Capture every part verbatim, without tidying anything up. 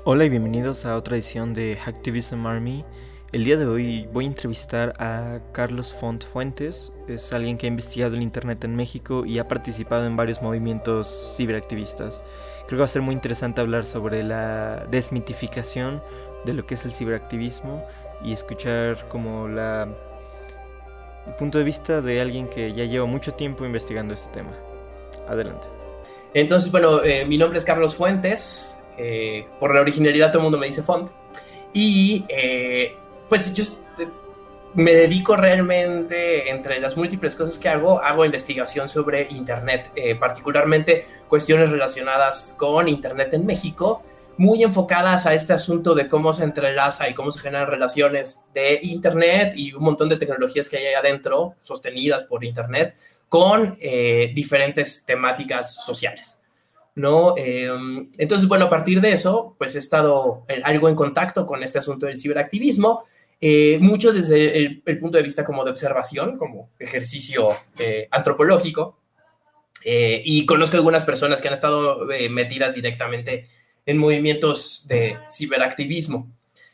Hola y bienvenidos a otra edición de Hacktivism Army. El día de hoy voy a entrevistar a Carlos Font Fuentes. Es alguien que ha investigado el internet en México y ha participado en varios movimientos ciberactivistas. Creo que va a ser muy interesante hablar sobre la desmitificación de lo que es el ciberactivismo y escuchar como la el punto de vista de alguien que ya lleva mucho tiempo investigando este tema. Adelante. Entonces, bueno, eh, mi nombre es Carlos Fuentes. Eh, por la originalidad todo el mundo me dice Font. Y eh, pues yo me dedico realmente, entre las múltiples cosas que hago, hago investigación sobre Internet, eh, particularmente cuestiones relacionadas con Internet en México, muy enfocadas a este asunto de cómo se entrelaza y cómo se generan relaciones de Internet y un montón de tecnologías que hay ahí adentro, sostenidas por Internet, con eh, diferentes temáticas sociales, ¿no? Eh, entonces, bueno, a partir de eso, pues he estado en, algo en contacto con este asunto del ciberactivismo, eh, mucho desde el, el punto de vista como de observación, como ejercicio eh, antropológico, eh, y conozco algunas personas que han estado eh, metidas directamente en movimientos de ciberactivismo.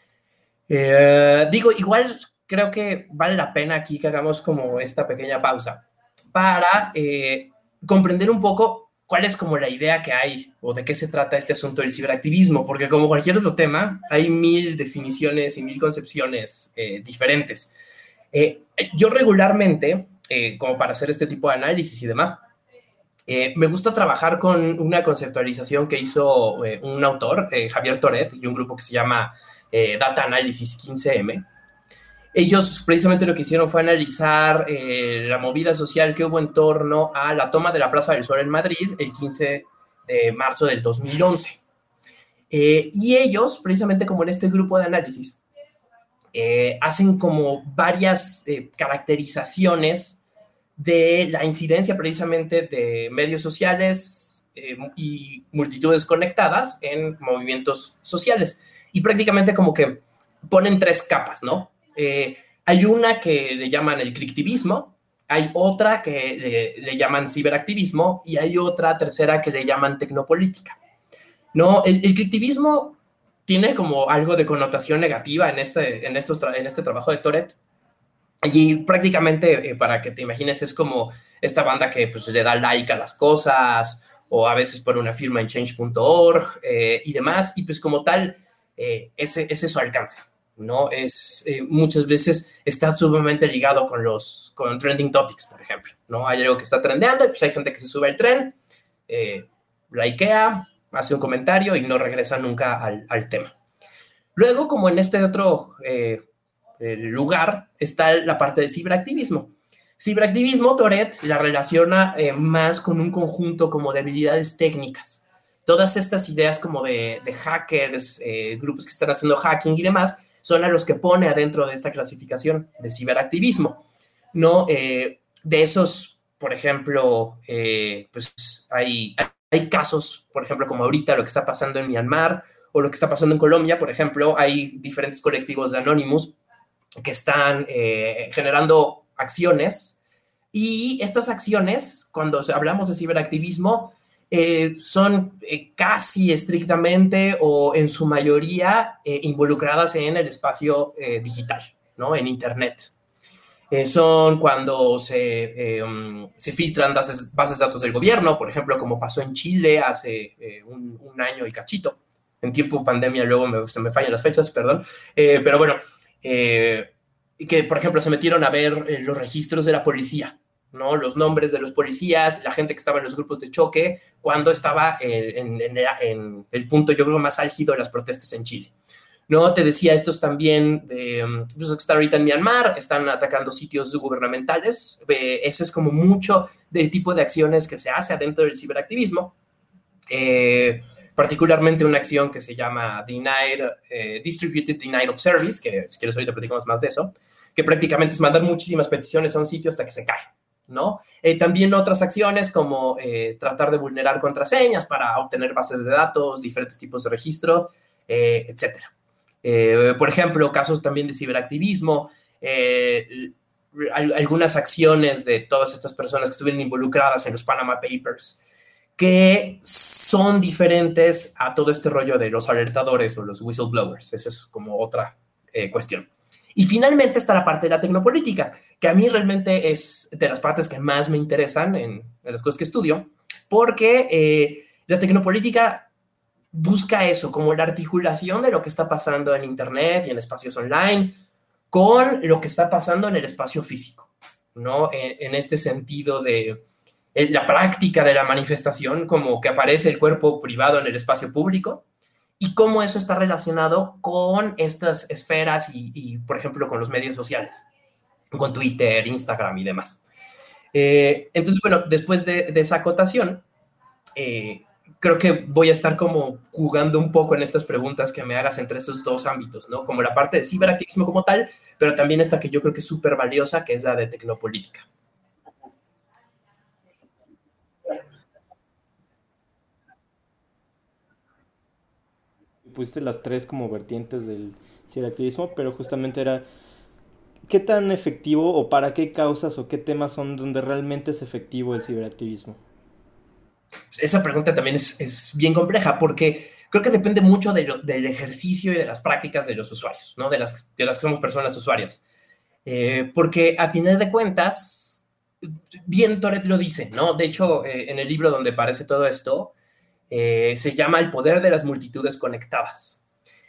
Eh, digo, igual creo que vale la pena aquí que hagamos como esta pequeña pausa para eh, comprender un poco cuál es como la idea que hay o de qué se trata este asunto del ciberactivismo, porque como cualquier otro tema, hay mil definiciones y mil concepciones eh, diferentes. Eh, yo regularmente, eh, como para hacer este tipo de análisis y demás, eh, me gusta trabajar con una conceptualización que hizo eh, un autor, eh, Javier Toret, y un grupo que se llama eh, Data Analysis quince eme. Ellos precisamente lo que hicieron fue analizar eh, la movida social que hubo en torno a la toma de la Plaza del Sol en Madrid el quince de marzo del dos mil once. Eh, y ellos, precisamente como en este grupo de análisis, eh, hacen como varias eh, caracterizaciones de la incidencia precisamente de medios sociales eh, y multitudes conectadas en movimientos sociales. Y prácticamente como que ponen tres capas, ¿no? Eh, hay una que le llaman el criptivismo, hay otra que le, le, llaman ciberactivismo y hay otra tercera que le llaman tecnopolítica. ¿No? El, el criptivismo tiene como algo de connotación negativa en este, en estos, en este trabajo de Toret. Y prácticamente, eh, para que te imagines, es como esta banda que pues, le da like a las cosas o a veces pone una firma en change punto org eh, y demás. Y pues como tal, eh, ese, ese es su alcance, ¿no? Es, eh, muchas veces está sumamente ligado con los con trending topics, por ejemplo, ¿no? Hay algo que está trendeando y pues hay gente que se sube al tren, eh, likea, hace un comentario y no regresa nunca al, al tema. Luego, como en este otro eh, lugar, está la parte de ciberactivismo. Ciberactivismo, Toret la relaciona eh, más con un conjunto como de habilidades técnicas. Todas estas ideas como de, de hackers, eh, grupos que están haciendo hacking y demás, son a los que pone adentro de esta clasificación de ciberactivismo, ¿no? Eh, de esos, por ejemplo, eh, pues hay, hay casos, por ejemplo, como ahorita lo que está pasando en Myanmar o lo que está pasando en Colombia, por ejemplo, hay diferentes colectivos de Anonymous que están eh, generando acciones y estas acciones, cuando hablamos de ciberactivismo, eh, son eh, casi estrictamente o en su mayoría eh, involucradas en el espacio eh, digital, ¿no? En Internet. Eh, son cuando se, eh, um, se filtran bases, bases de datos del gobierno, por ejemplo, como pasó en Chile hace eh, un, un año y cachito. En tiempo pandemia luego me, se me fallan las fechas, perdón. Eh, pero bueno, eh, que por ejemplo se metieron a ver eh, los registros de la policía, ¿no? Los nombres de los policías, la gente que estaba en los grupos de choque, cuando estaba en, en, en, en el punto, yo creo, más álgido de las protestas en Chile. No, te decía, estos también, de, los que están ahorita en Myanmar, están atacando sitios gubernamentales. Eh, ese es como mucho del tipo de acciones que se hace adentro del ciberactivismo. Eh, particularmente una acción que se llama Denied, eh, Distributed Denied of Service, que si quieres ahorita platicamos más de eso, que prácticamente es mandar muchísimas peticiones a un sitio hasta que se cae, ¿no? Eh, también otras acciones como eh, tratar de vulnerar contraseñas para obtener bases de datos, diferentes tipos de registro, eh, etcétera. Eh, por ejemplo, casos también de ciberactivismo, eh, algunas acciones de todas estas personas que estuvieron involucradas en los Panama Papers, que son diferentes a todo este rollo de los alertadores o los whistleblowers. Esa es como otra eh, cuestión. Y finalmente está la parte de la tecnopolítica, que a mí realmente es de las partes que más me interesan en, en las cosas que estudio, porque eh, la tecnopolítica busca eso, como la articulación de lo que está pasando en Internet y en espacios online con lo que está pasando en el espacio físico, ¿no? En, en este sentido de la práctica de la manifestación, como que aparece el cuerpo privado en el espacio público, y cómo eso está relacionado con estas esferas y, y por ejemplo, con los medios sociales, con Twitter, Instagram y demás. Eh, entonces, bueno, después de, de esa acotación, eh, creo que voy a estar como jugando un poco en estas preguntas que me hagas entre estos dos ámbitos, ¿no? Como la parte de ciberactivismo como tal, pero también esta que yo creo que es súper valiosa, que es la de tecnopolítica. Pusiste las tres como vertientes del ciberactivismo, pero justamente era qué tan efectivo o para qué causas o qué temas son donde realmente es efectivo el ciberactivismo. Esa pregunta también es, es bien compleja porque creo que depende mucho de lo, del ejercicio y de las prácticas de los usuarios, ¿no? De las, de las que somos personas usuarias. Eh, porque a final de cuentas, bien Toret lo dice, ¿no? De hecho, eh, en el libro donde aparece todo esto, eh, se llama El poder de las multitudes conectadas.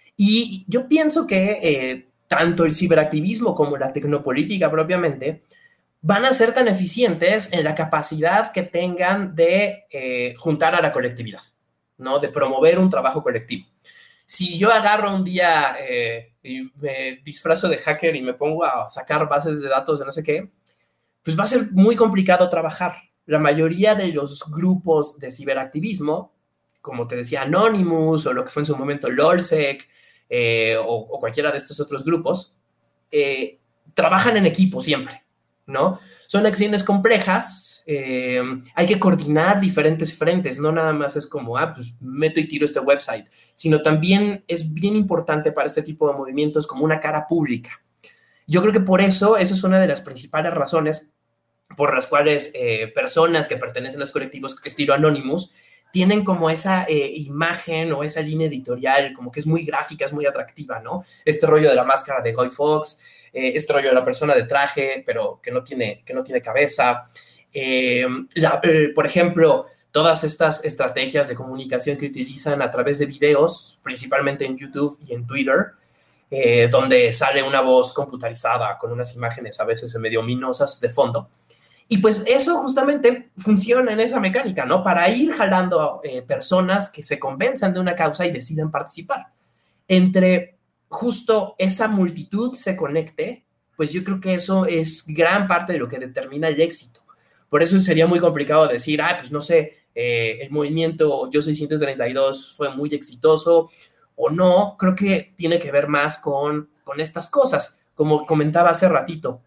Y yo pienso que eh, tanto el ciberactivismo como la tecnopolítica propiamente van a ser tan eficientes en la capacidad que tengan de eh, juntar a la colectividad, ¿no? De promover un trabajo colectivo. Si yo agarro un día eh, y me disfrazo de hacker y me pongo a sacar bases de datos de no sé qué, pues va a ser muy complicado trabajar. La mayoría de los grupos de ciberactivismo, como te decía, Anonymous o lo que fue en su momento LOLSEC eh, o, o cualquiera de estos otros grupos, eh, trabajan en equipo siempre, ¿no? Son acciones complejas, eh, hay que coordinar diferentes frentes, no nada más es como, ah, pues meto y tiro este website, sino también es bien importante para este tipo de movimientos como una cara pública. Yo creo que por eso, eso es una de las principales razones por las cuales eh, personas que pertenecen a los colectivos estilo Anonymous tienen como esa eh, imagen o esa línea editorial, como que es muy gráfica, es muy atractiva, ¿no? Este rollo de la máscara de Guy Fawkes, eh, este rollo de la persona de traje, pero que no tiene, que no tiene cabeza. Eh, la, eh, por ejemplo, todas estas estrategias de comunicación que utilizan a través de videos, principalmente en YouTube y en Twitter, eh, donde sale una voz computarizada con unas imágenes a veces medio ominosas de fondo. Y pues eso justamente funciona en esa mecánica, ¿no? Para ir jalando eh, personas que se convenzan de una causa y deciden participar. Entre justo esa multitud se conecte, pues yo creo que eso es gran parte de lo que determina el éxito. Por eso sería muy complicado decir, ah, pues no sé, eh, el movimiento Yo Soy ciento treinta y dos fue muy exitoso o no. Creo que tiene que ver más con, con estas cosas. Como comentaba hace ratito,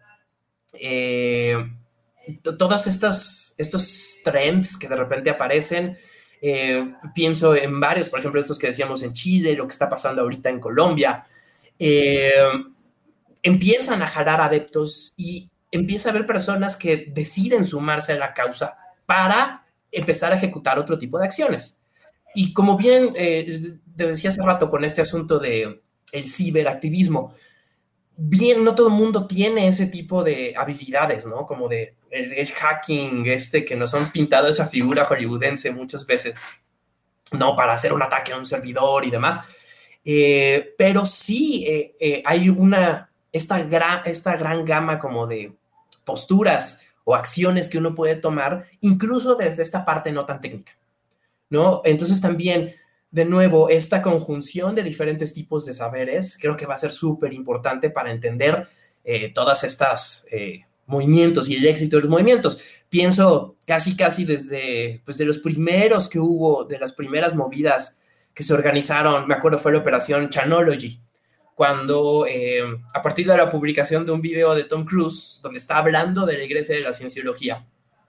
eh, todas estas estos trends que de repente aparecen, eh, pienso en varios, por ejemplo, estos que decíamos en Chile, lo que está pasando ahorita en Colombia, eh, empiezan a jalar adeptos y empieza a haber personas que deciden sumarse a la causa para empezar a ejecutar otro tipo de acciones. Y como bien eh, te decía hace rato con este asunto de el ciberactivismo, bien, no todo el mundo tiene ese tipo de habilidades, ¿no? Como de el, el hacking este que nos han pintado esa figura hollywoodense muchas veces, ¿no? Para hacer un ataque a un servidor y demás. Eh, pero sí eh, eh, hay una, esta gran, esta gran gama como de posturas o acciones que uno puede tomar, incluso desde esta parte no tan técnica, ¿no? Entonces también, de nuevo, esta conjunción de diferentes tipos de saberes creo que va a ser súper importante para entender eh, todas estas eh, movimientos y el éxito de los movimientos. Pienso casi, casi desde pues, de los primeros que hubo, de las primeras movidas que se organizaron, me acuerdo fue la operación Chanology, cuando eh, a partir de la publicación de un video de Tom Cruise, donde está hablando de la iglesia de la cienciología,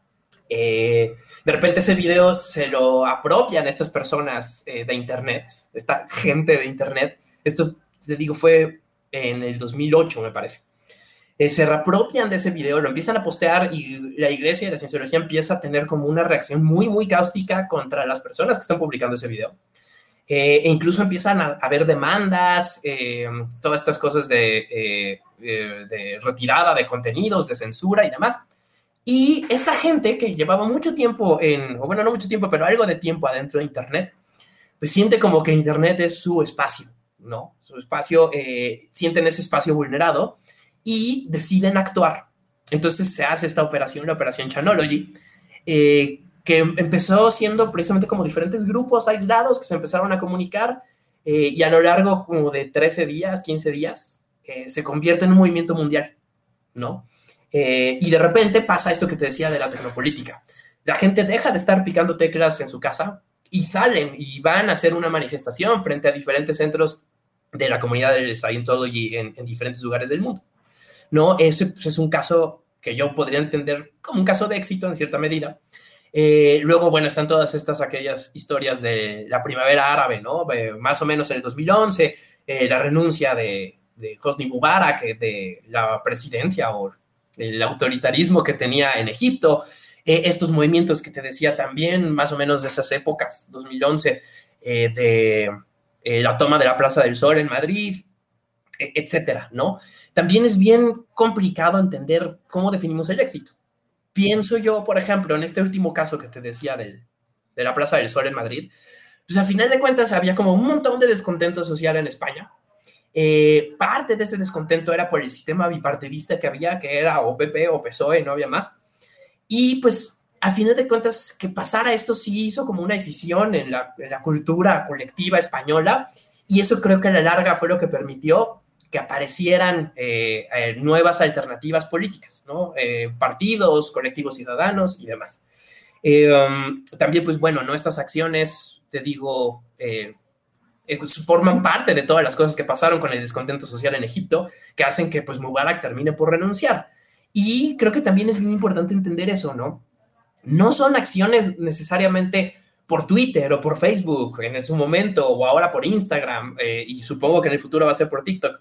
eh, de repente ese video se lo apropian estas personas eh, de internet, esta gente de internet. Esto, te digo, fue en el dos mil ocho, me parece. eh, se reapropian de ese video, lo empiezan a postear y la iglesia y la cienciología empieza a tener como una reacción muy, muy cáustica contra las personas que están publicando ese video. Eh, e incluso empiezan a, a haber demandas, eh, todas estas cosas de, eh, eh, de retirada de contenidos, de censura y demás. Y esta gente que llevaba mucho tiempo en, o bueno, no mucho tiempo, pero algo de tiempo adentro de Internet, pues siente como que Internet es su espacio, ¿no? Su espacio, eh, sienten ese espacio vulnerado y deciden actuar. Entonces se hace esta operación, la operación Chanology, eh, que empezó siendo precisamente como diferentes grupos aislados que se empezaron a comunicar eh, y a lo largo como de trece días, quince días, eh, se convierte en un movimiento mundial, ¿no? Eh, y de repente pasa esto que te decía de la tecnopolítica. La gente deja de estar picando teclas en su casa y salen y van a hacer una manifestación frente a diferentes centros de la comunidad de Scientology en, en diferentes lugares del mundo, ¿no? Ese pues, es un caso que yo podría entender como un caso de éxito en cierta medida. Eh, luego, bueno, están todas estas, aquellas historias de la primavera árabe, ¿no? Eh, más o menos en el dos mil once, eh, la renuncia de, de Hosni Mubarak, de la presidencia o el autoritarismo que tenía en Egipto, eh, estos movimientos que te decía también, más o menos de esas épocas, dos mil once, eh, de eh, la toma de la Plaza del Sol en Madrid, etcétera, ¿no? También es bien complicado entender cómo definimos el éxito. Pienso yo, por ejemplo, en este último caso que te decía del, de la Plaza del Sol en Madrid, pues a final de cuentas había como un montón de descontento social en España. Eh, parte de ese descontento era por el sistema bipartidista que había, que era o P P o P S O E, no había más. Y pues a final de cuentas que pasara esto sí hizo como una decisión en la, en la cultura colectiva española, y eso creo que a la larga fue lo que permitió que aparecieran eh, eh, nuevas alternativas políticas, ¿no? Eh, partidos, colectivos ciudadanos y demás. Eh, um, también, pues bueno, ¿no? Estas acciones, te digo, eh, eh, forman parte de todas las cosas que pasaron con el descontento social en Egipto, que hacen que pues Mubarak termine por renunciar. Y creo que también es muy importante entender eso, ¿no? No son acciones necesariamente por Twitter o por Facebook en su momento, o ahora por Instagram, eh, y supongo que en el futuro va a ser por TikTok.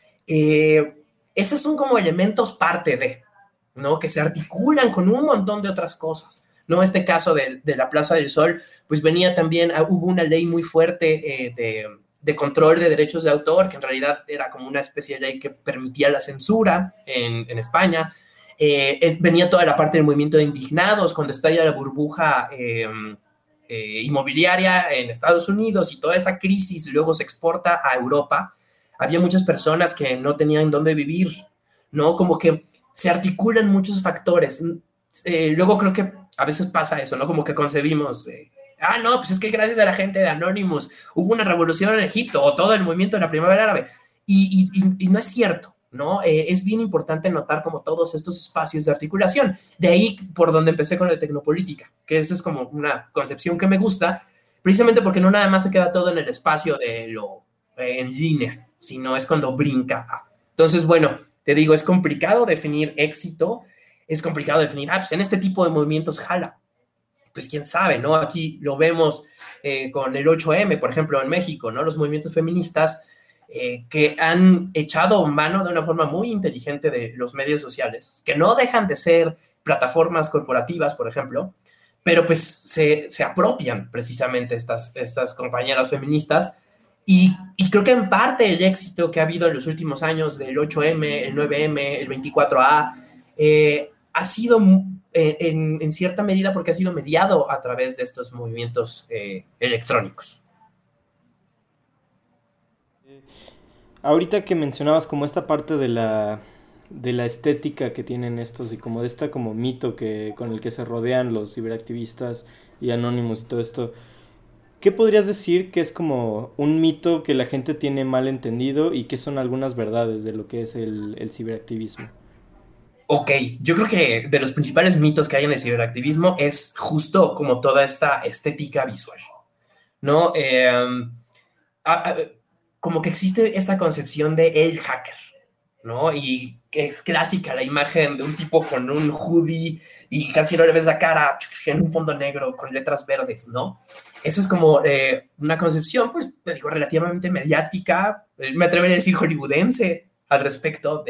Eh, esos son como elementos parte de, ¿no? Que se articulan con un montón de otras cosas, ¿no? Este caso de, de la Plaza del Sol, pues venía también, hubo una ley muy fuerte eh, de, de control de derechos de autor, que en realidad era como una especie de ley que permitía la censura en, en España. Eh, es, venía toda la parte del movimiento de indignados, cuando estalla la burbuja eh, eh, inmobiliaria en Estados Unidos y toda esa crisis luego se exporta a Europa. Había muchas personas que no tenían dónde vivir, ¿no? Como que se articulan muchos factores. Eh, luego creo que a veces pasa eso, ¿no? Como que concebimos, eh, ah, no, pues es que gracias a la gente de Anonymous hubo una revolución en Egipto o todo el movimiento de la primavera árabe. Y, y, y no es cierto, ¿no? Eh, es bien importante notar como todos estos espacios de articulación. De ahí por donde empecé con la tecnopolítica, que esa es como una concepción que me gusta, precisamente porque no nada más se queda todo en el espacio de lo eh, en línea, sino es cuando brinca. Entonces, bueno, te digo, es complicado definir éxito, es complicado definir, ah, pues en este tipo de movimientos jala. Pues quién sabe, ¿no? Aquí lo vemos eh, con el ocho eme, por ejemplo, en México, ¿no? Los movimientos feministas eh, que han echado mano de una forma muy inteligente de los medios sociales, que no dejan de ser plataformas corporativas, por ejemplo, pero pues se, se apropian precisamente estas, estas compañeras feministas. Y, y creo que en parte el éxito que ha habido en los últimos años del ocho eme, el nueve eme, el veinticuatro A, eh, ha sido eh, en, en cierta medida porque ha sido mediado a través de estos movimientos eh, electrónicos. Ahorita que mencionabas como esta parte de la, de la estética que tienen estos y como de esta como mito que, con el que se rodean los ciberactivistas y Anonymous y todo esto, ¿qué podrías decir que es como un mito que la gente tiene mal entendido y qué son algunas verdades de lo que es el, el ciberactivismo? Ok, yo creo que de los principales mitos que hay en el ciberactivismo es justo como toda esta estética visual, ¿no? Eh, a, a, como que existe esta concepción de el hacker, ¿no? Y es clásica la imagen de un tipo con un hoodie y casi no le ves la cara en un fondo negro con letras verdes, ¿no? Eso es como eh, una concepción, pues, te digo, relativamente mediática, me atrevería a decir hollywoodense al respecto de,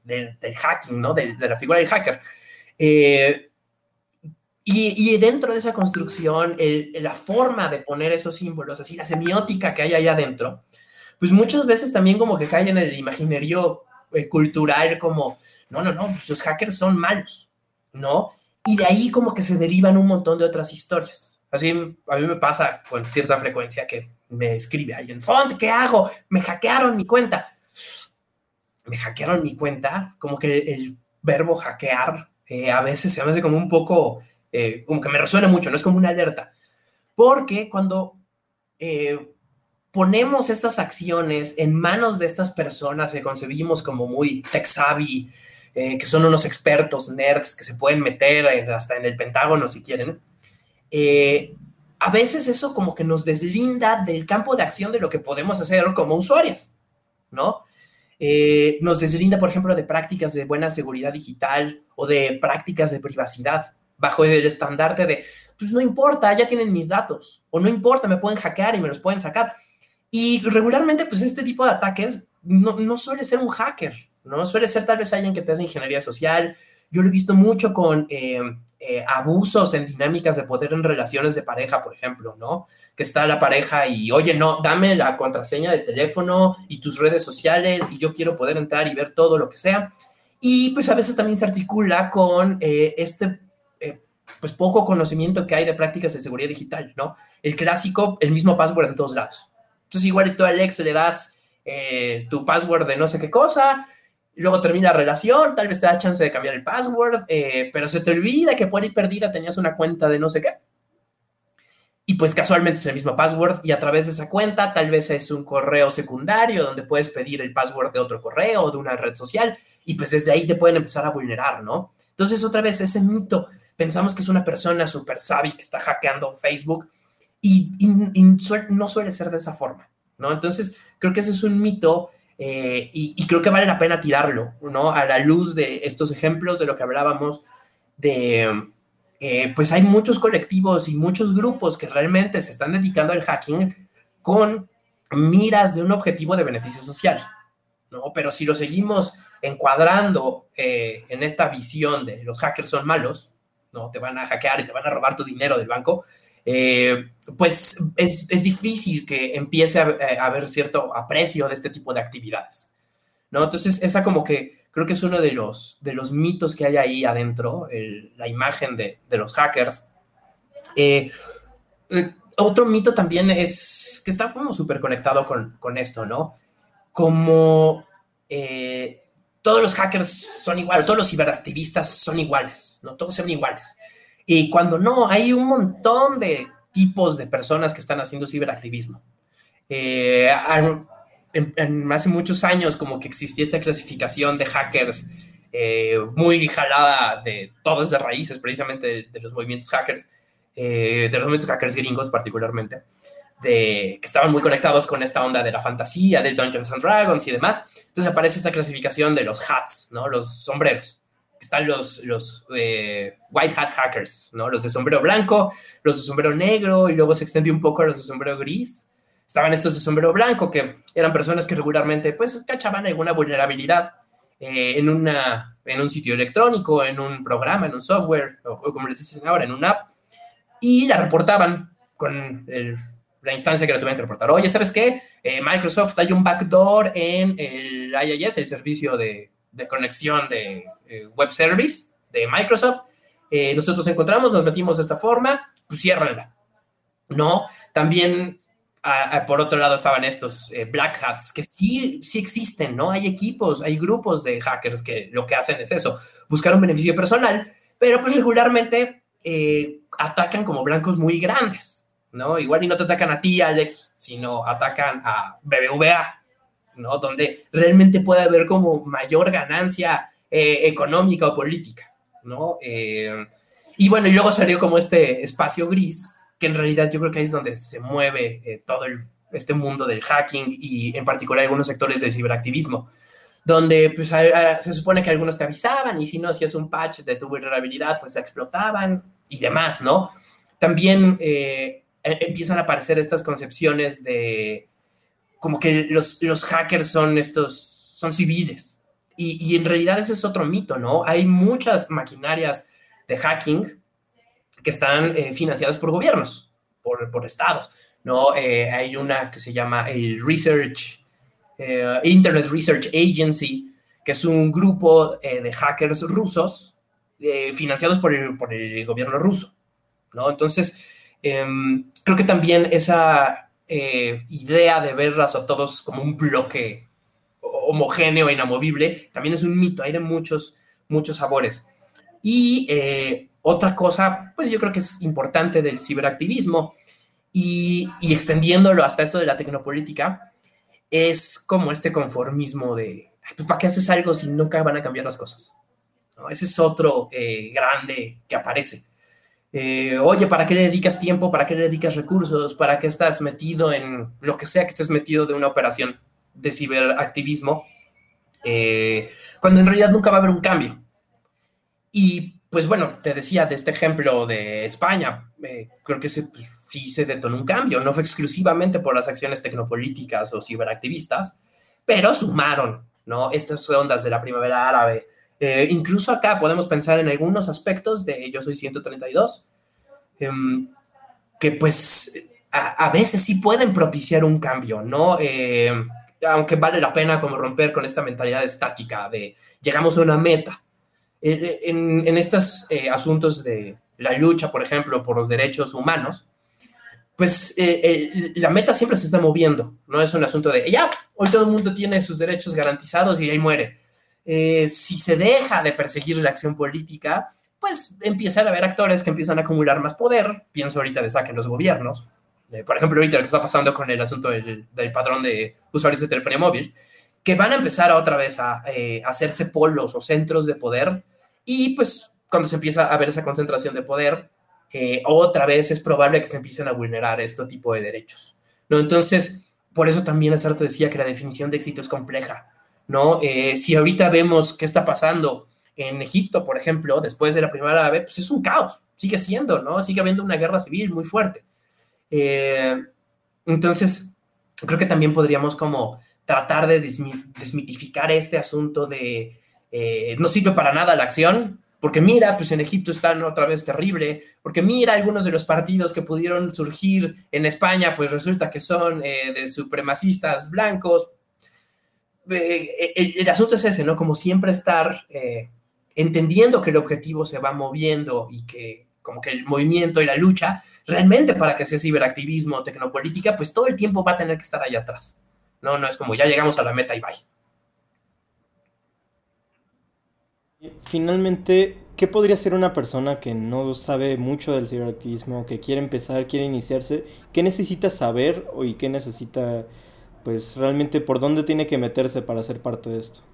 del, del hacking, ¿no? De, de la figura del hacker. Eh, y, y dentro de esa construcción, el, la forma de poner esos símbolos, así la semiótica que hay allá adentro, pues muchas veces también como que cae en el imaginario eh, cultural como, no, no, no, pues los hackers son malos, ¿no? Y de ahí como que se derivan un montón de otras historias. Así a mí me pasa con cierta frecuencia que me escribe alguien, Font, ¿qué hago? Me hackearon mi cuenta. Me hackearon mi cuenta, como que el verbo hackear eh, a veces se me hace como un poco, eh, como que me resuena mucho, no es como una alerta. Porque cuando eh, ponemos estas acciones en manos de estas personas que concebimos como muy tech savvy, eh, que son unos expertos nerds que se pueden meter en, hasta en el Pentágono si quieren, eh, a veces eso como que nos deslinda del campo de acción de lo que podemos hacer como usuarios, ¿no? Eh, nos deslinda, por ejemplo, de prácticas de buena seguridad digital o de prácticas de privacidad, bajo el estandarte de, pues no importa, ya tienen mis datos, o no importa, me pueden hackear y me los pueden sacar. Y regularmente, pues este tipo de ataques no, no suele ser un hacker, ¿no? Suele ser tal vez alguien que te hace ingeniería social. Yo lo he visto mucho con eh, eh, abusos en dinámicas de poder en relaciones de pareja, por ejemplo, ¿no? Que está la pareja y, oye, no, dame la contraseña del teléfono y tus redes sociales y yo quiero poder entrar y ver todo lo que sea. Y pues a veces también se articula con eh, este, eh, pues poco conocimiento que hay de prácticas de seguridad digital, ¿no? El clásico, el mismo password en todos lados. Entonces igual tú a Alex le das eh, tu password de no sé qué cosa, luego termina la relación, tal vez te da chance de cambiar el password, eh, pero se te olvida que por ahí perdida tenías una cuenta de no sé qué. Y pues casualmente es el mismo password y a través de esa cuenta tal vez es un correo secundario donde puedes pedir el password de otro correo o de una red social y pues desde ahí te pueden empezar a vulnerar, ¿no? Entonces otra vez ese mito, pensamos que es una persona súper savvy que está hackeando Facebook y, y, y suel, no suele ser de esa forma, ¿no? Entonces creo que ese es un mito eh, y, y creo que vale la pena tirarlo, ¿no? A la luz de estos ejemplos de lo que hablábamos de... Eh, pues hay muchos colectivos y muchos grupos que realmente se están dedicando al hacking con miras de un objetivo de beneficio social, ¿no? Pero si lo seguimos encuadrando eh, en esta visión de los hackers son malos, ¿no? Te van a hackear y te van a robar tu dinero del banco, eh, pues es, es difícil que empiece a, a haber cierto aprecio de este tipo de actividades, ¿no? Entonces esa como que creo que es uno de los, de los mitos que hay ahí adentro, el, la imagen de, de los hackers. Eh, eh, otro mito también es que está como súper conectado con, con esto, ¿no? Como eh, todos los hackers son iguales, todos los ciberactivistas son iguales, ¿no? Todos son iguales. Y cuando no, hay un montón de tipos de personas que están haciendo ciberactivismo. Eh, hay, En, en hace muchos años como que existía esta clasificación de hackers eh, muy jalada de todas de raíces, precisamente de, de los movimientos hackers, eh, de los movimientos hackers gringos particularmente, de, que estaban muy conectados con esta onda de la fantasía, de Dungeons and Dragons y demás. Entonces aparece esta clasificación de los hats, ¿no? Los sombreros. Están los, los eh, white hat hackers, ¿no? Los de sombrero blanco, los de sombrero negro y luego se extendió un poco a los de sombrero gris. Estaban estos de sombrero blanco, que eran personas que regularmente pues cachaban alguna vulnerabilidad eh, en, una, en un sitio electrónico, en un programa, en un software, o, o como les dicen ahora, en una app, y la reportaban con el, la instancia que la tuvieran que reportar. Oye, ¿sabes qué? Eh, Microsoft, hay un backdoor en el I I S, el servicio de, de conexión de eh, web service de Microsoft. Eh, nosotros encontramos, nos metimos de esta forma, pues ciérranla. No, también... A, a, por otro lado estaban estos eh, black hats que sí, sí existen, ¿no? Hay equipos, hay grupos de hackers que lo que hacen es eso, buscar un beneficio personal, pero pues regularmente eh, atacan como blancos muy grandes, ¿no? Igual y no te atacan a ti, Alex, sino atacan a B B V A, ¿no? Donde realmente puede haber como mayor ganancia eh, económica o política, ¿no? Eh, y bueno, y luego salió como este espacio gris, que en realidad yo creo que ahí es donde se mueve eh, todo el, este mundo del hacking y en particular algunos sectores del ciberactivismo, donde pues, a, a, se supone que algunos te avisaban y si no hacías un patch de tu vulnerabilidad, pues se explotaban y demás, ¿no? También eh, empiezan a aparecer estas concepciones de como que los, los hackers son estos, son civiles y, y en realidad ese es otro mito, ¿no? Hay muchas maquinarias de hacking que están eh, financiadas por gobiernos, por, por estados, ¿no? Eh, hay una que se llama el Research, eh, Internet Research Agency, que es un grupo eh, de hackers rusos eh, financiados por el, por el gobierno ruso, ¿no? Entonces, eh, creo que también esa eh, idea de verlas a todos como un bloque homogéneo e inamovible también es un mito, hay de muchos, muchos sabores. Y eh, otra cosa, pues yo creo que es importante del ciberactivismo y, y extendiéndolo hasta esto de la tecnopolítica, es como este conformismo de, pues, ¿para qué haces algo si nunca van a cambiar las cosas? ¿No? Ese es otro eh, grande que aparece. Eh, oye, ¿para qué le dedicas tiempo? ¿Para qué le dedicas recursos? ¿Para qué estás metido en lo que sea que estés metido de una operación de ciberactivismo? Eh, cuando en realidad nunca va a haber un cambio. Y pues bueno, te decía de este ejemplo de España, eh, creo que se, pues, sí se detonó un cambio, no fue exclusivamente por las acciones tecnopolíticas o ciberactivistas, pero sumaron, ¿no? Estas ondas de la primavera árabe. Eh, incluso acá podemos pensar en algunos aspectos de Yo Soy ciento treinta y dos, eh, que pues a, a, veces sí pueden propiciar un cambio, ¿no? Eh, aunque vale la pena como romper con esta mentalidad estática de llegamos a una meta. En, en estos eh, asuntos de la lucha, por ejemplo, por los derechos humanos, pues eh, eh, la meta siempre se está moviendo, no es un asunto de ya, hoy todo el mundo tiene sus derechos garantizados y ahí muere. Eh, si se deja de perseguir la acción política, pues empiezan a haber actores que empiezan a acumular más poder. Pienso ahorita de saquen los gobiernos. Eh, por ejemplo, ahorita lo que está pasando con el asunto del, del padrón de usuarios de telefonía móvil, que van a empezar a otra vez a eh, hacerse polos o centros de poder, y pues cuando se empieza a ver esa concentración de poder, eh, otra vez es probable que se empiecen a vulnerar este tipo de derechos, ¿no? Entonces, por eso también Sartre decía que la definición de éxito es compleja, ¿no? Eh, si ahorita vemos qué está pasando en Egipto, por ejemplo, después de la primavera árabe, pues es un caos, sigue siendo, ¿no? Sigue habiendo una guerra civil muy fuerte. Eh, entonces, creo que también podríamos como tratar de desmitificar este asunto de eh, no sirve para nada la acción, porque mira, pues en Egipto están otra vez terrible, porque mira, algunos de los partidos que pudieron surgir en España, pues resulta que son eh, de supremacistas blancos. Eh, el, el asunto es ese, ¿no? Como siempre estar eh, entendiendo que el objetivo se va moviendo y que como que el movimiento y la lucha, realmente para que sea ciberactivismo o tecnopolítica, pues todo el tiempo va a tener que estar allá atrás. No, no es como ya llegamos a la meta y bye. Finalmente, ¿qué podría ser una persona que no sabe mucho del ciberactivismo, que quiere empezar, quiere iniciarse? ¿Qué necesita saber y qué necesita, pues realmente por dónde tiene que meterse para ser parte de esto?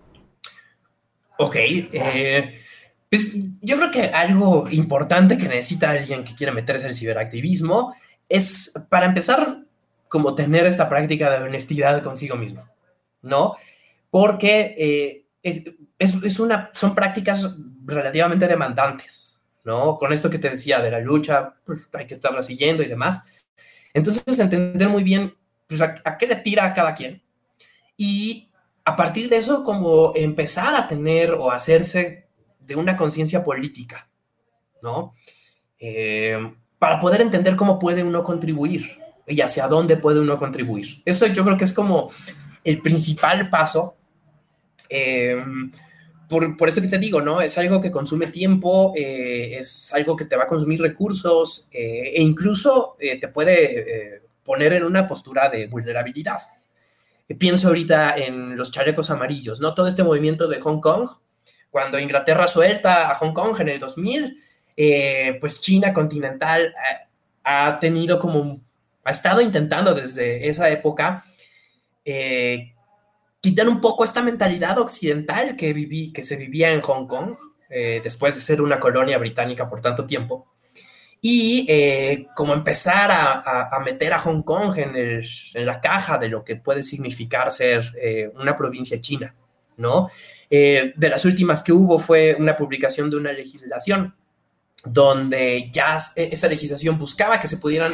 Ok, eh, pues yo creo que algo importante que necesita alguien que quiera meterse al ciberactivismo es, para empezar, como tener esta práctica de honestidad consigo mismo, ¿no? Porque eh, es, es, es una, son prácticas relativamente demandantes, ¿no? Con esto que te decía de la lucha, pues hay que estarla siguiendo y demás. Entonces, entender muy bien, pues, a, a qué le tira a cada quien. Y a partir de eso, como empezar a tener o hacerse de una conciencia política, ¿no? Eh, para poder entender cómo puede uno contribuir y hacia dónde puede uno contribuir. Eso yo creo que es como el principal paso. Eh, por, por eso que te digo, ¿no? Es algo que consume tiempo, eh, es algo que te va a consumir recursos eh, e incluso eh, te puede eh, poner en una postura de vulnerabilidad. Eh, pienso ahorita en los chalecos amarillos, ¿no? Todo este movimiento de Hong Kong, cuando Inglaterra suelta a Hong Kong en el dos mil, eh, pues China continental ha, ha tenido como, ha estado intentando desde esa época eh, quitar un poco esta mentalidad occidental que, viví, que se vivía en Hong Kong, eh, después de ser una colonia británica por tanto tiempo, y eh, como empezar a, a, a meter a Hong Kong en, el, en la caja de lo que puede significar ser eh, una provincia china, ¿no? Eh, de las últimas que hubo fue una publicación de una legislación donde ya esa legislación buscaba que se pudieran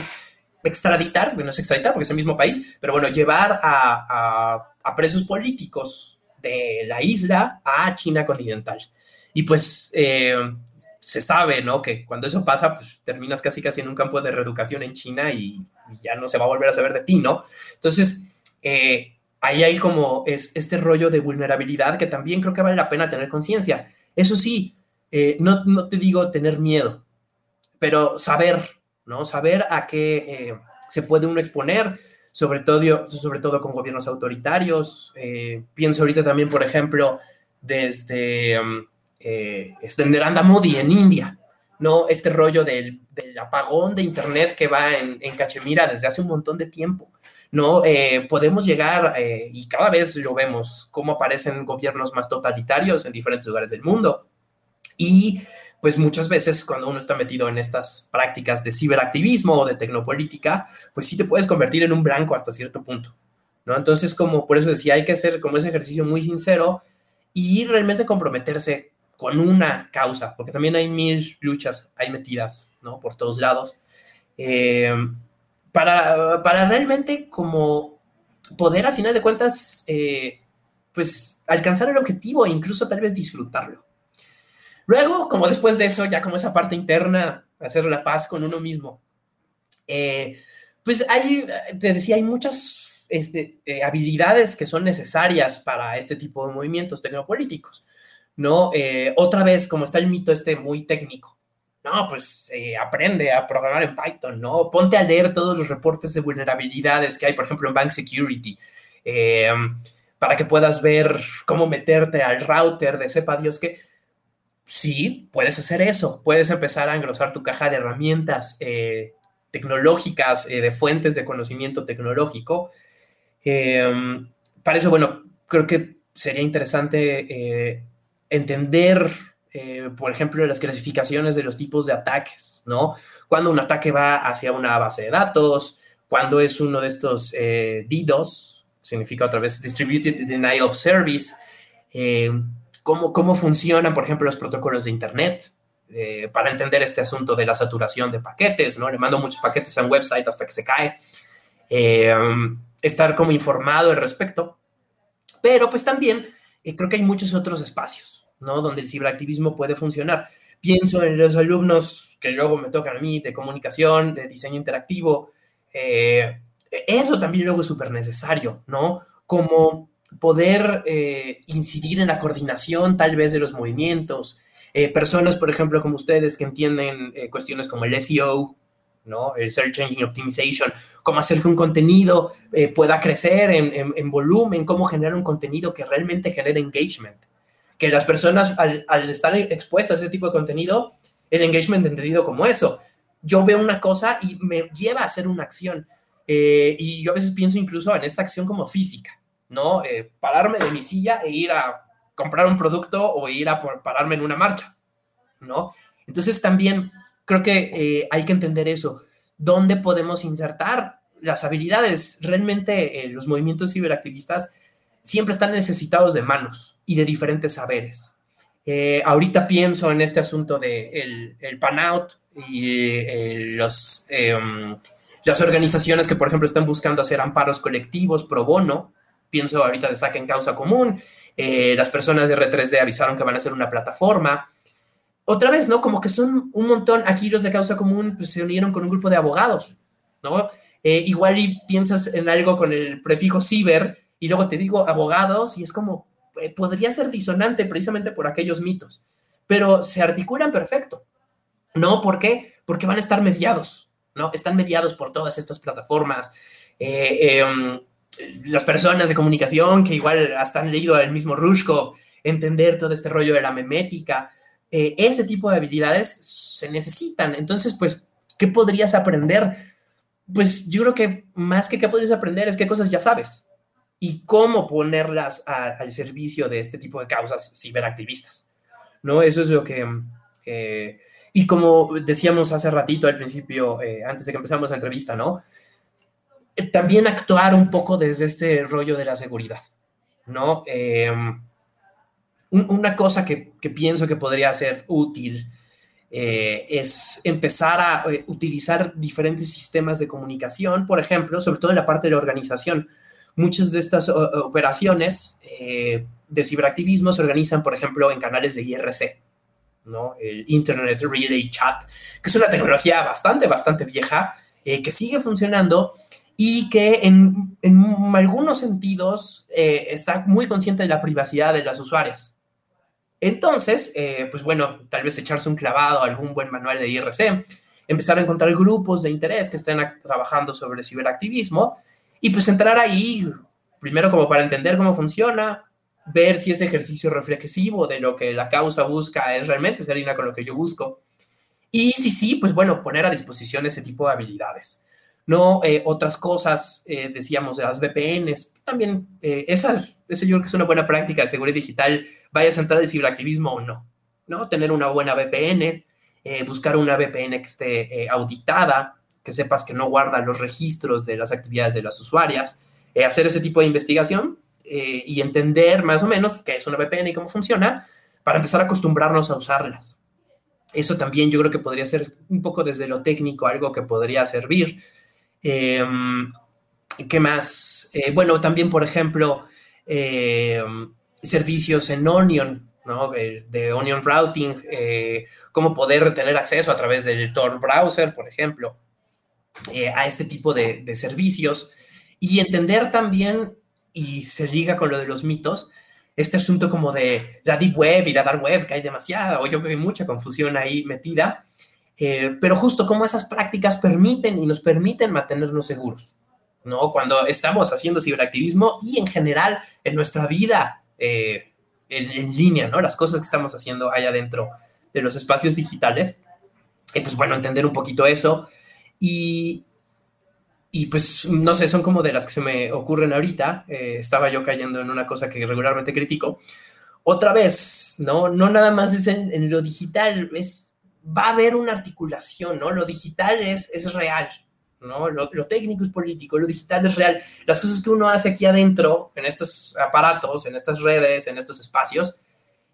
extraditar, bueno, no es extraditar porque es el mismo país, pero bueno, llevar a, a, a presos políticos de la isla a China continental. Y pues eh, se sabe, ¿no? Que cuando eso pasa, pues terminas casi casi en un campo de reeducación en China y, y ya no se va a volver a saber de ti, ¿no? Entonces, eh, ahí hay como es, este rollo de vulnerabilidad que también creo que vale la pena tener conciencia. Eso sí, eh, no, no te digo tener miedo, pero saber, ¿no? Saber a qué eh, se puede uno exponer, sobre todo, sobre todo con gobiernos autoritarios. Eh, pienso ahorita también, por ejemplo, desde um, eh, este Narendra Modi en India, ¿no? Este rollo del, del apagón de internet que va en, en Cachemira desde hace un montón de tiempo, ¿no? Eh, podemos llegar, eh, y cada vez lo vemos, cómo aparecen gobiernos más totalitarios en diferentes lugares del mundo. Y pues muchas veces cuando uno está metido en estas prácticas de ciberactivismo o de tecnopolítica, pues sí te puedes convertir en un blanco hasta cierto punto, ¿no? Entonces, como por eso decía, hay que hacer como ese ejercicio muy sincero y realmente comprometerse con una causa, porque también hay mil luchas ahí metidas, ¿no? Por todos lados, eh, para, para realmente como poder, a final de cuentas, eh, pues alcanzar el objetivo e incluso tal vez disfrutarlo. Luego, como después de eso, ya como esa parte interna, hacer la paz con uno mismo. Eh, pues hay, te decía, hay muchas este, eh, habilidades que son necesarias para este tipo de movimientos tecnopolíticos, ¿no? Eh, otra vez, como está el mito este muy técnico, no, pues eh, aprende a programar en Python, ¿no? Ponte a leer todos los reportes de vulnerabilidades que hay, por ejemplo, en Bank Security, eh, para que puedas ver cómo meterte al router de sepa Dios qué. Sí, puedes hacer eso. Puedes empezar a engrosar tu caja de herramientas eh, tecnológicas, eh, de fuentes de conocimiento tecnológico. Eh, para eso, bueno, creo que sería interesante eh, entender, eh, por ejemplo, las clasificaciones de los tipos de ataques, ¿no? Cuando un ataque va hacia una base de datos, cuando es uno de estos eh, DDoS, significa otra vez Distributed Denial of Service, eh, Cómo, cómo funcionan, por ejemplo, los protocolos de Internet, eh, para entender este asunto de la saturación de paquetes, ¿no? Le mando muchos paquetes a un website hasta que se cae. Eh, estar como informado al respecto. Pero pues también eh, creo que hay muchos otros espacios, ¿no? Donde el ciberactivismo puede funcionar. Pienso en los alumnos que luego me tocan a mí de comunicación, de diseño interactivo. Eh, eso también luego es súper necesario, ¿no? Como poder eh, incidir en la coordinación tal vez de los movimientos, eh, personas, por ejemplo, como ustedes que entienden eh, cuestiones como el S E O, ¿no? El Search Engine Optimization, cómo hacer que un contenido eh, pueda crecer en, en, en volumen, cómo generar un contenido que realmente genere engagement, que las personas al, al estar expuestas a ese tipo de contenido, el engagement entendido como eso, yo veo una cosa y me lleva a hacer una acción, eh, y yo a veces pienso incluso en esta acción como física, ¿no? Eh, pararme de mi silla e ir a comprar un producto o ir a por, pararme en una marcha, ¿no? Entonces también creo que eh, hay que entender eso. ¿Dónde podemos insertar las habilidades? Realmente eh, los movimientos ciberactivistas siempre están necesitados de manos y de diferentes saberes. Eh, ahorita pienso en este asunto de el, el pan-out y eh, los, eh, las organizaciones que, por ejemplo, están buscando hacer amparos colectivos pro bono. Pienso ahorita de Saquen Causa Común, eh, las personas de R tres D avisaron que van a hacer una plataforma. Otra vez, ¿no? Como que son un montón, aquí los de Causa Común pues, se unieron con un grupo de abogados, ¿no? Eh, igual y piensas en algo con el prefijo ciber y luego te digo abogados y es como, eh, podría ser disonante precisamente por aquellos mitos, pero se articulan perfecto, ¿no? ¿Por qué? Porque van a estar mediados, ¿no? Están mediados por todas estas plataformas, eh, eh, las personas de comunicación que igual hasta han leído al mismo Rushkov, entender todo este rollo de la memética, eh, ese tipo de habilidades se necesitan. Entonces, pues, ¿qué podrías aprender? Pues yo creo que más que qué podrías aprender es qué cosas ya sabes y cómo ponerlas a, al servicio de este tipo de causas ciberactivistas, ¿no? Eso es lo que... Eh, y como decíamos hace ratito al principio, eh, antes de que empezamos la entrevista, ¿no? También actuar un poco desde este rollo de la seguridad, ¿no? Eh, un, una cosa que, que pienso que podría ser útil eh, es empezar a eh, utilizar diferentes sistemas de comunicación, por ejemplo, sobre todo en la parte de la organización. Muchas de estas uh, operaciones, eh, de ciberactivismo se organizan, por ejemplo, en canales de I R C, ¿no? El Internet Relay Chat, que es una tecnología bastante, bastante vieja, eh, que sigue funcionando y que en, en algunos sentidos eh, está muy consciente de la privacidad de las usuarias. Entonces, eh, pues bueno, tal vez echarse un clavado a algún buen manual de I R C, empezar a encontrar grupos de interés que estén trabajando sobre ciberactivismo y pues entrar ahí, primero como para entender cómo funciona, ver si ese ejercicio reflexivo de lo que la causa busca es realmente se alinea con lo que yo busco. Y si sí, pues bueno, poner a disposición ese tipo de habilidades. No eh, otras cosas, eh, decíamos, de las V P Ns, también eh, esas, ese yo creo que es una buena práctica de seguridad digital, vayas a entrar el ciberactivismo o no, ¿no? Tener una buena V P N, eh, buscar una V P N que esté eh, auditada, que sepas que no guarda los registros de las actividades de las usuarias, eh, hacer ese tipo de investigación eh, y entender más o menos qué es una V P N y cómo funciona, para empezar a acostumbrarnos a usarlas. Eso también yo creo que podría ser un poco desde lo técnico, algo que podría servir. Eh, ¿Qué más? Eh, bueno, también, por ejemplo, eh, servicios en Onion, ¿no? De, de Onion Routing, eh, cómo poder tener acceso a través del Tor browser, por ejemplo, eh, a este tipo de, de servicios. Y entender también, y se liga con lo de los mitos, este asunto como de la Deep Web y la Dark Web, que hay demasiada, o yo creo que hay mucha confusión ahí metida. Eh, pero justo cómo esas prácticas permiten y nos permiten mantenernos seguros, ¿no? Cuando estamos haciendo ciberactivismo y en general en nuestra vida eh, en, en línea, ¿no? Las cosas que estamos haciendo allá dentro de los espacios digitales. Y pues bueno, entender un poquito eso. Y, y pues, no sé, son como de las que se me ocurren ahorita. Eh, estaba yo cayendo en una cosa que regularmente critico. Otra vez, ¿no? No nada más es en, en lo digital, es... va a haber una articulación, ¿no? Lo digital es, es real, ¿no? Lo, lo técnico es político, lo digital es real. Las cosas que uno hace aquí adentro, en estos aparatos, en estas redes, en estos espacios,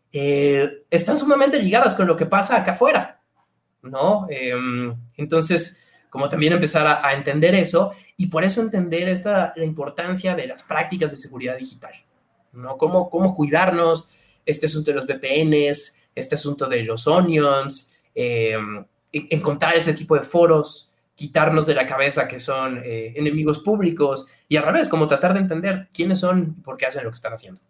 eh, están sumamente ligadas con lo que pasa acá afuera, ¿no? Eh, entonces, como también empezar a, a entender eso, y por eso entender esta, la importancia de las prácticas de seguridad digital, ¿no? Cómo, cómo cuidarnos, este asunto de los V P Ns, este asunto de los onions, Eh, encontrar ese tipo de foros, quitarnos de la cabeza que son eh, enemigos públicos y al revés, como tratar de entender quiénes son y por qué hacen lo que están haciendo.